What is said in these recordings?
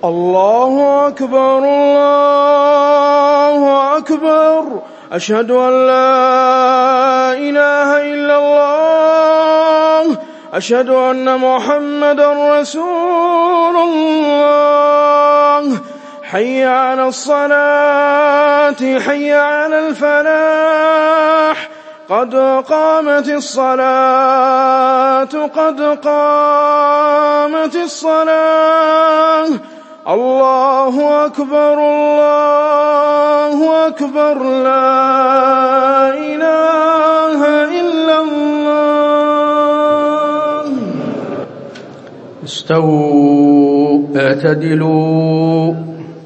الله أكبر الله أكبر. أشهد أن لا إله إلا الله. أشهد أن محمدا رسول الله. حي على الصلاة حي على الفلاح. قد قامت الصلاة قد قامت الصلاة. الله أكبر الله أكبر. لا إله إلا الله. استووا اعتدلوا.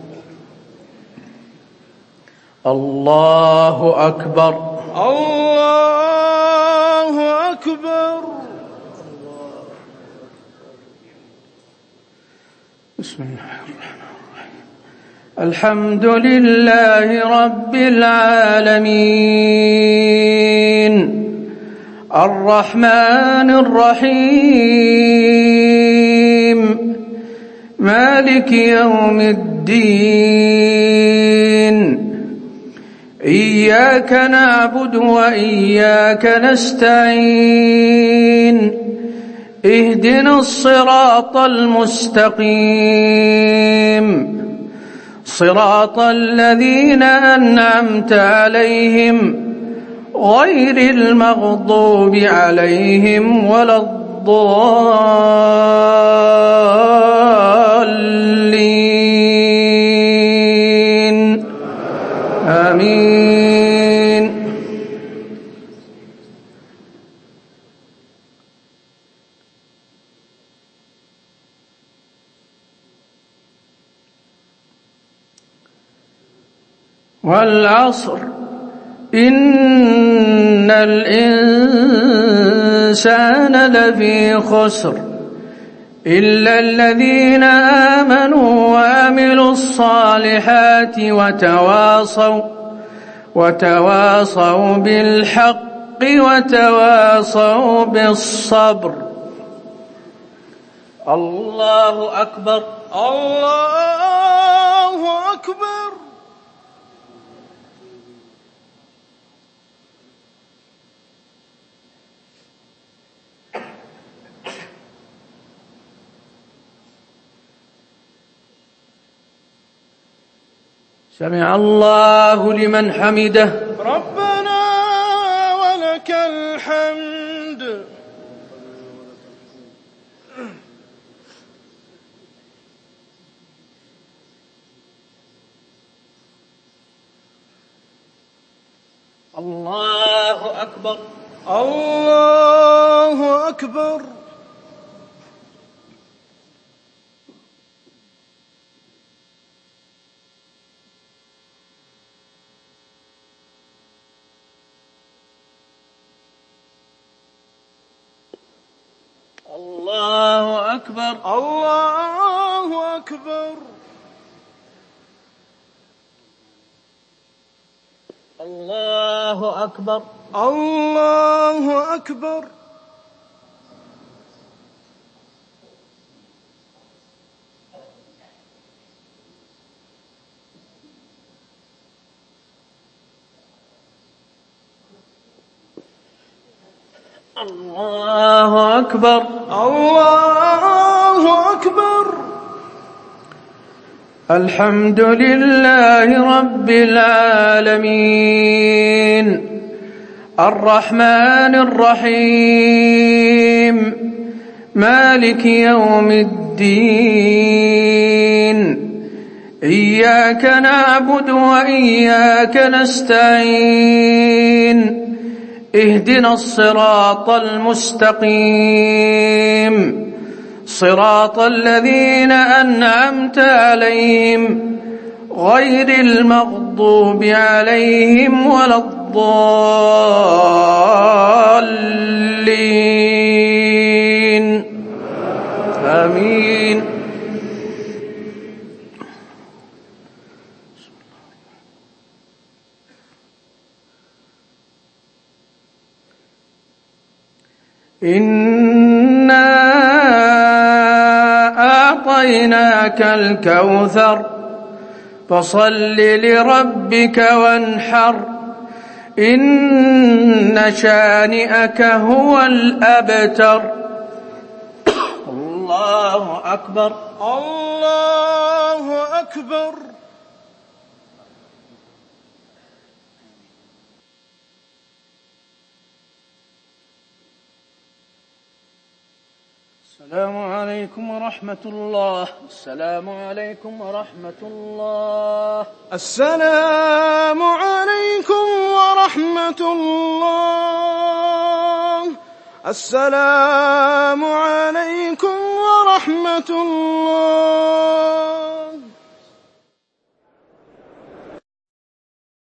الله أكبر الله أكبر. بسم الله الرحمن الرحيم. الحمد لله رب العالمين الرحمن الرحيم مالك يوم الدين. إياك نعبد وإياك نستعين. اهدنا الصراط المستقيم صراط الذين أنعمت عليهم غير المغضوب عليهم ولا الضالين. آمين. والعصر إن الإنسان لفي خسر إلا الذين آمنوا وعملوا الصالحات وتواصوا بالحق وتواصوا بالصبر. الله أكبر الله أكبر. سمع الله لمن حمده. ربنا ولك الحمد. الله أكبر الله أكبر. الله أكبر الله أكبر. الله أكبر الله أكبر. الله أكبر الله أكبر. الحمد لله رب العالمين الرحمن الرحيم مالك يوم الدين. إياك نعبد وإياك نستعين. اهدنا الصراط المستقيم صراط الذين أنعمت عليهم غير المغضوب عليهم ولا الضالين. آمين. إنا أعطيناك الكوثر فصل لربك وانحر إن شانئك هو الأبتر. الله أكبر. الله أكبر. السلام عليكم ورحمة الله. السلام عليكم ورحمة الله. السلام عليكم ورحمة الله. السلام عليكم ورحمة الله.